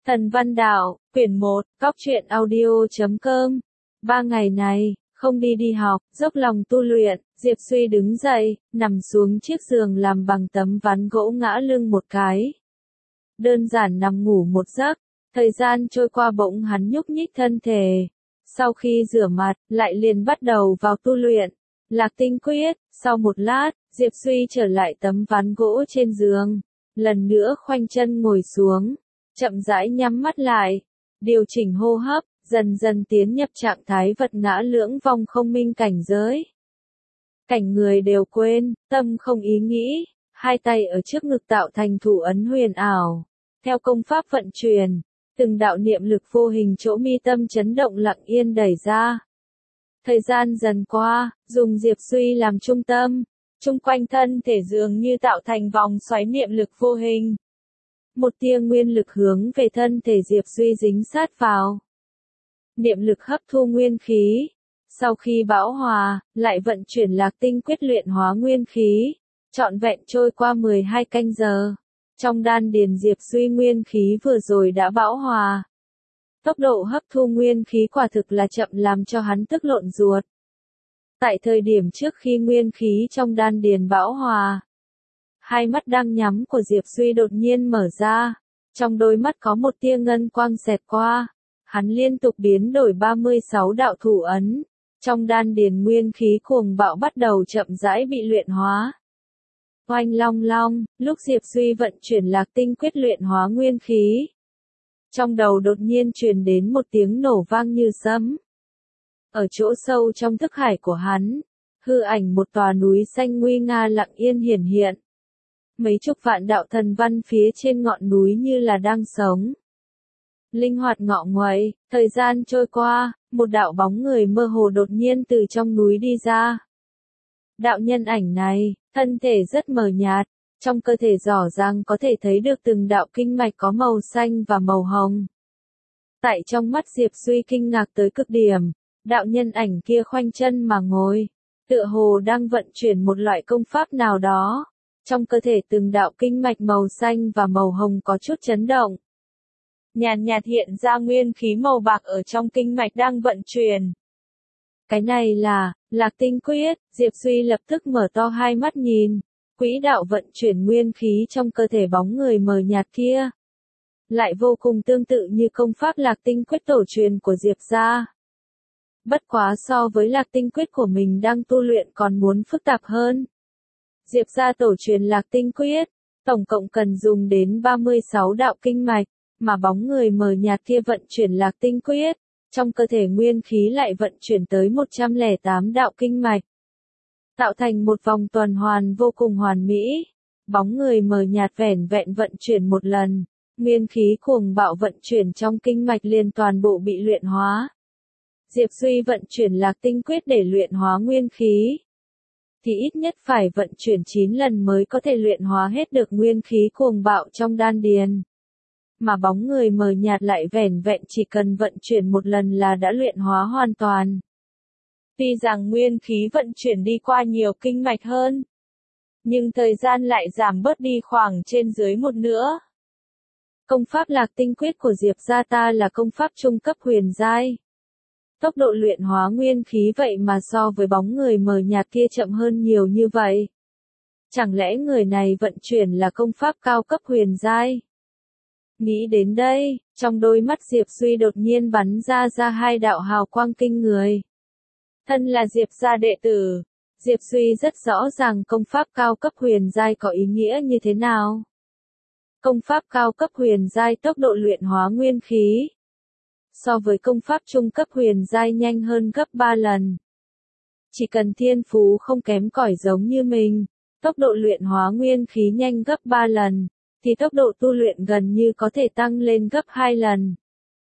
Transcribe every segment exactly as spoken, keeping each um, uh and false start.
Thần Văn Đạo, quyển một, cóc truyện audio chấm com. Ba ngày này, không đi đi học, dốc lòng tu luyện, Diệp Suy đứng dậy, nằm xuống chiếc giường làm bằng tấm ván gỗ ngã lưng một cái. Đơn giản nằm ngủ một giấc, thời gian trôi qua bỗng hắn nhúc nhích thân thể. Sau khi rửa mặt, lại liền bắt đầu vào tu luyện. Lạc tinh quyết, sau một lát, Diệp Suy trở lại tấm ván gỗ trên giường. Lần nữa khoanh chân ngồi xuống, chậm rãi nhắm mắt lại, điều chỉnh hô hấp, dần dần tiến nhập trạng thái vật ngã lưỡng vong không minh cảnh giới. Cảnh người đều quên, tâm không ý nghĩ, hai tay ở trước ngực tạo thành thủ ấn huyền ảo. Theo công pháp vận chuyển, từng đạo niệm lực vô hình chỗ mi tâm chấn động lặng yên đẩy ra. Thời gian dần qua, dùng Diệp Suy làm trung tâm, chung quanh thân thể dường như tạo thành vòng xoáy niệm lực vô hình. Một tia nguyên lực hướng về thân thể Diệp Suy dính sát vào. Niệm lực hấp thu nguyên khí. Sau khi bão hòa, lại vận chuyển lạc tinh quyết luyện hóa nguyên khí. Trọn vẹn trôi qua mười hai canh giờ. Trong đan điền Diệp Suy nguyên khí vừa rồi đã bão hòa. Tốc độ hấp thu nguyên khí quả thực là chậm làm cho hắn tức lộn ruột. Tại thời điểm trước khi nguyên khí trong đan điền bão hòa, hai mắt đang nhắm của Diệp Suy đột nhiên mở ra, trong đôi mắt có một tia ngân quang xẹt qua, hắn liên tục biến đổi ba mươi sáu đạo thủ ấn, trong đan điền nguyên khí cuồng bạo bắt đầu chậm rãi bị luyện hóa. Oanh long long, lúc Diệp Suy vận chuyển lạc tinh quyết luyện hóa nguyên khí, trong đầu đột nhiên truyền đến một tiếng nổ vang như sấm. Ở chỗ sâu trong thức hải của hắn, hư ảnh một tòa núi xanh nguy nga lặng yên hiển hiện. Mấy chục vạn đạo thần văn phía trên ngọn núi như là đang sống. Linh hoạt ngọ nguậy, thời gian trôi qua, một đạo bóng người mơ hồ đột nhiên từ trong núi đi ra. Đạo nhân ảnh này, thân thể rất mờ nhạt, trong cơ thể rõ ràng có thể thấy được từng đạo kinh mạch có màu xanh và màu hồng. Tại trong mắt Diệp Suy kinh ngạc tới cực điểm, đạo nhân ảnh kia khoanh chân mà ngồi, tựa hồ đang vận chuyển một loại công pháp nào đó. Trong cơ thể từng đạo kinh mạch màu xanh và màu hồng có chút chấn động. Nhàn nhạt hiện ra nguyên khí màu bạc ở trong kinh mạch đang vận chuyển. Cái này là, lạc tinh quyết, Diệp Suy lập tức mở to hai mắt nhìn, quỹ đạo vận chuyển nguyên khí trong cơ thể bóng người mờ nhạt kia. Lại vô cùng tương tự như công pháp lạc tinh quyết tổ truyền của Diệp gia. Bất quá so với lạc tinh quyết của mình đang tu luyện còn muốn phức tạp hơn. Diệp gia tổ truyền lạc tinh quyết, tổng cộng cần dùng đến ba mươi sáu đạo kinh mạch, mà bóng người mờ nhạt kia vận chuyển lạc tinh quyết, trong cơ thể nguyên khí lại vận chuyển tới một trăm lẻ tám đạo kinh mạch. Tạo thành một vòng tuần hoàn vô cùng hoàn mỹ, bóng người mờ nhạt vẻn vẹn vận chuyển một lần, nguyên khí cuồng bạo vận chuyển trong kinh mạch liền toàn bộ bị luyện hóa. Diệp Suy vận chuyển lạc tinh quyết để luyện hóa nguyên khí, thì ít nhất phải vận chuyển chín lần mới có thể luyện hóa hết được nguyên khí cuồng bạo trong đan điền. Mà bóng người mờ nhạt lại vẻn vẹn chỉ cần vận chuyển một lần là đã luyện hóa hoàn toàn. Tuy rằng nguyên khí vận chuyển đi qua nhiều kinh mạch hơn, nhưng thời gian lại giảm bớt đi khoảng trên dưới một nửa. Công pháp lạc tinh quyết của Diệp gia ta là công pháp trung cấp huyền giai. Tốc độ luyện hóa nguyên khí vậy mà so với bóng người mờ nhạt kia chậm hơn nhiều như vậy. Chẳng lẽ người này vận chuyển là công pháp cao cấp huyền giai? Nghĩ đến đây, trong đôi mắt Diệp Suy đột nhiên bắn ra ra hai đạo hào quang kinh người. Thân là Diệp gia đệ tử, Diệp Suy rất rõ ràng công pháp cao cấp huyền giai có ý nghĩa như thế nào. Công pháp cao cấp huyền giai tốc độ luyện hóa nguyên khí so với công pháp trung cấp huyền giai nhanh hơn gấp ba lần. Chỉ cần thiên phú không kém cỏi giống như mình, tốc độ luyện hóa nguyên khí nhanh gấp ba lần, thì tốc độ tu luyện gần như có thể tăng lên gấp hai lần.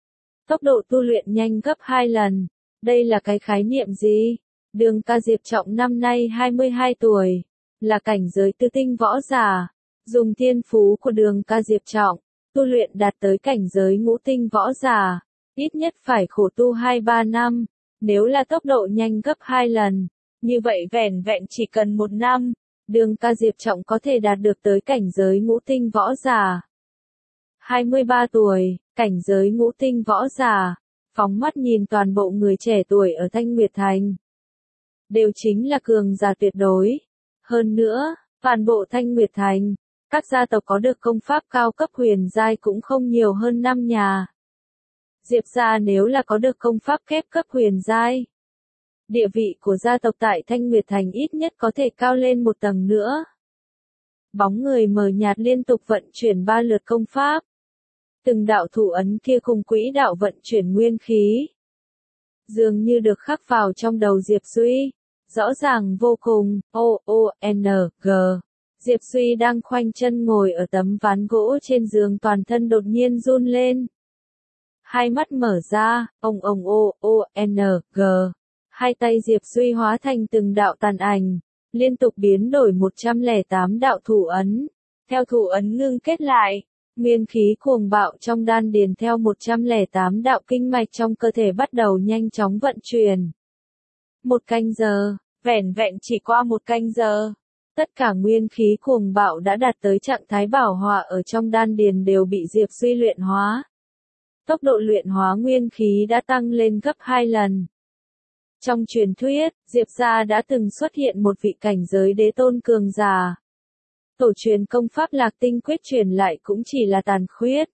Tốc độ tu luyện nhanh gấp hai lần, đây là cái khái niệm gì? Đường ca Diệp Trọng năm nay hai mươi hai tuổi, là cảnh giới tứ tinh võ giả, dùng thiên phú của đường ca Diệp Trọng, tu luyện đạt tới cảnh giới ngũ tinh võ giả. Ít nhất phải khổ tu hai ba năm, nếu là tốc độ nhanh gấp hai lần, như vậy vẻn vẹn chỉ cần một năm, đường ca Diệp Trọng có thể đạt được tới cảnh giới ngũ tinh võ giả. hai mươi ba tuổi, cảnh giới ngũ tinh võ giả, phóng mắt nhìn toàn bộ người trẻ tuổi ở Thanh Nguyệt Thành. Đều chính là cường giả tuyệt đối. Hơn nữa, toàn bộ Thanh Nguyệt Thành, các gia tộc có được công pháp cao cấp huyền giai cũng không nhiều hơn năm nhà. Diệp gia nếu là có được công pháp kép cấp huyền giai, địa vị của gia tộc tại Thanh Nguyệt Thành ít nhất có thể cao lên một tầng nữa. Bóng người mờ nhạt liên tục vận chuyển ba lượt công pháp. Từng đạo thủ ấn kia cùng quỹ đạo vận chuyển nguyên khí, dường như được khắc vào trong đầu Diệp Duy. Rõ ràng vô cùng, O O N G. Diệp Duy đang khoanh chân ngồi ở tấm ván gỗ trên giường, toàn thân đột nhiên run lên. Hai mắt mở ra, ông ông O O N G. Hai tay Diệp Duy hóa thành từng đạo tàn ảnh, liên tục biến đổi một trăm lẻ tám đạo thủ ấn. Theo thủ ấn ngưng kết lại, nguyên khí cuồng bạo trong đan điền theo một trăm lẻ tám đạo kinh mạch trong cơ thể bắt đầu nhanh chóng vận chuyển. Một canh giờ, vẻn vẹn chỉ qua một canh giờ, tất cả nguyên khí cuồng bạo đã đạt tới trạng thái bảo hòa ở trong đan điền đều bị Diệp Duy luyện hóa. Tốc độ luyện hóa nguyên khí đã tăng lên gấp hai lần. Trong truyền thuyết, Diệp gia đã từng xuất hiện một vị cảnh giới đế tôn cường giả. Tổ truyền công pháp Lạc Tinh Quyết truyền lại cũng chỉ là tàn khuyết.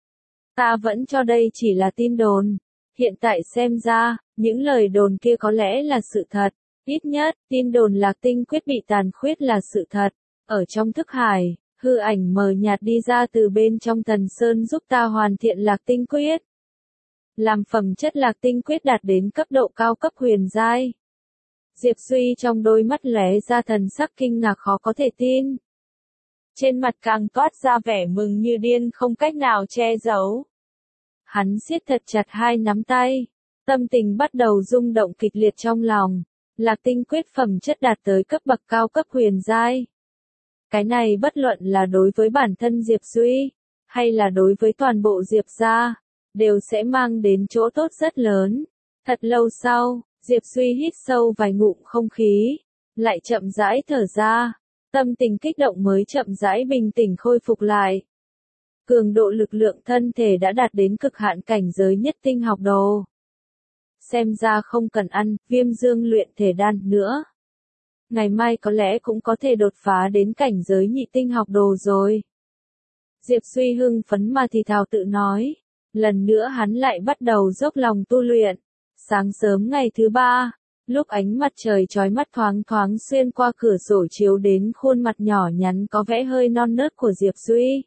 Ta vẫn cho đây chỉ là tin đồn. Hiện tại xem ra, những lời đồn kia có lẽ là sự thật. Ít nhất, tin đồn Lạc Tinh Quyết bị tàn khuyết là sự thật. Ở trong thức hải, hư ảnh mờ nhạt đi ra từ bên trong Thần Sơn giúp ta hoàn thiện Lạc Tinh Quyết. Làm phẩm chất Lạc Tinh Quyết đạt đến cấp độ cao cấp huyền giai. Diệp Duy trong đôi mắt lóe ra thần sắc kinh ngạc khó có thể tin. Trên mặt càng toát ra vẻ mừng như điên không cách nào che giấu. Hắn siết thật chặt hai nắm tay, tâm tình bắt đầu rung động kịch liệt trong lòng. Lạc Tinh Quyết phẩm chất đạt tới cấp bậc cao cấp huyền giai. Cái này bất luận là đối với bản thân Diệp Duy, hay là đối với toàn bộ Diệp gia, đều sẽ mang đến chỗ tốt rất lớn. Thật lâu sau, Diệp Duy hít sâu vài ngụm không khí, lại chậm rãi thở ra, tâm tình kích động mới chậm rãi bình tĩnh khôi phục lại. Cường độ lực lượng thân thể đã đạt đến cực hạn cảnh giới nhất tinh học đồ. Xem ra không cần ăn Viêm Dương luyện thể đan nữa. Ngày mai có lẽ cũng có thể đột phá đến cảnh giới nhị tinh học đồ rồi. Diệp Duy hưng phấn mà thì thào tự nói. Lần nữa hắn lại bắt đầu dốc lòng tu luyện. Sáng sớm ngày thứ ba, lúc ánh mặt trời chói mắt thoáng thoáng xuyên qua cửa sổ chiếu đến khuôn mặt nhỏ nhắn có vẻ hơi non nớt của Diệp Duy.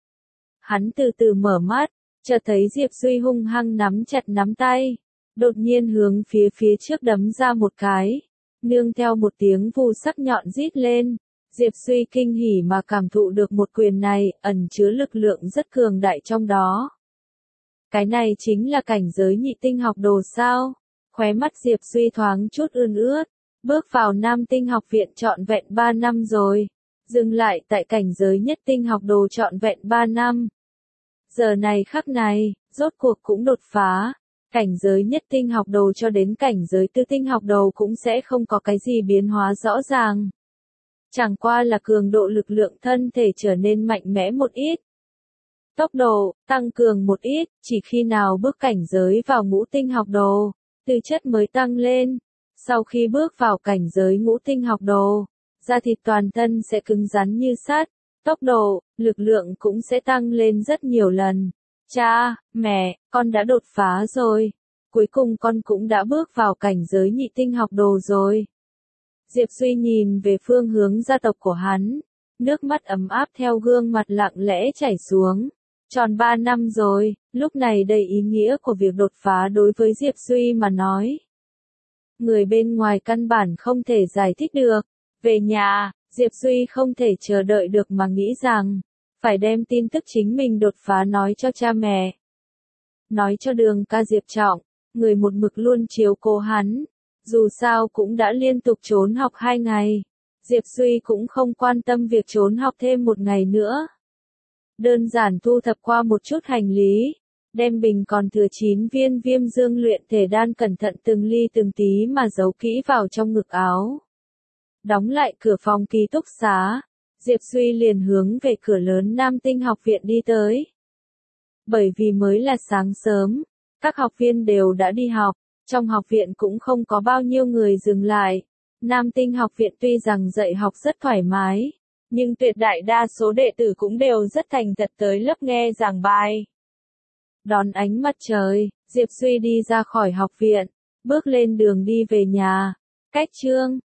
Hắn từ từ mở mắt, chợt thấy Diệp Duy hung hăng nắm chặt nắm tay, đột nhiên hướng phía phía trước đấm ra một cái, nương theo một tiếng vù sắc nhọn rít lên. Diệp Duy kinh hỉ mà cảm thụ được một quyền này, ẩn chứa lực lượng rất cường đại trong đó. Cái này chính là cảnh giới nhị tinh học đồ sao? Khóe mắt Diệp Duy thoáng chút ươn ướt, bước vào Nam Tinh học viện trọn vẹn ba năm rồi, dừng lại tại cảnh giới nhất tinh học đồ trọn vẹn ba năm. Giờ này khắc này, rốt cuộc cũng đột phá, cảnh giới nhất tinh học đồ cho đến cảnh giới tư tinh học đồ cũng sẽ không có cái gì biến hóa rõ ràng. Chẳng qua là cường độ lực lượng thân thể trở nên mạnh mẽ một ít. Tốc độ, tăng cường một ít, chỉ khi nào bước cảnh giới vào ngũ tinh học đồ, tư chất mới tăng lên. Sau khi bước vào cảnh giới ngũ tinh học đồ, da thịt toàn thân sẽ cứng rắn như sắt, tốc độ, lực lượng cũng sẽ tăng lên rất nhiều lần. Cha, mẹ, con đã đột phá rồi. Cuối cùng con cũng đã bước vào cảnh giới nhị tinh học đồ rồi. Diệp Duy nhìn về phương hướng gia tộc của hắn, nước mắt ấm áp theo gương mặt lặng lẽ chảy xuống. Tròn ba năm rồi, lúc này đầy ý nghĩa của việc đột phá đối với Diệp Duy mà nói. Người bên ngoài căn bản không thể giải thích được. Về nhà, Diệp Duy không thể chờ đợi được mà nghĩ rằng, phải đem tin tức chính mình đột phá nói cho cha mẹ. Nói cho Đường ca Diệp Trọng, người một mực luôn chiếu cố hắn. Dù sao cũng đã liên tục trốn học hai ngày. Diệp Duy cũng không quan tâm việc trốn học thêm một ngày nữa. Đơn giản thu thập qua một chút hành lý, đem bình còn thừa chín viên Viêm Dương luyện thể đan cẩn thận từng ly từng tí mà giấu kỹ vào trong ngực áo. Đóng lại cửa phòng ký túc xá, Diệp Duy liền hướng về cửa lớn Nam Tinh học viện đi tới. Bởi vì mới là sáng sớm, các học viên đều đã đi học, trong học viện cũng không có bao nhiêu người dừng lại. Nam Tinh học viện tuy rằng dạy học rất thoải mái, nhưng tuyệt đại đa số đệ tử cũng đều rất thành thật tới lớp nghe giảng bài. Đón ánh mặt trời, Diệp Suy đi ra khỏi học viện, bước lên đường đi về nhà. Cách Chương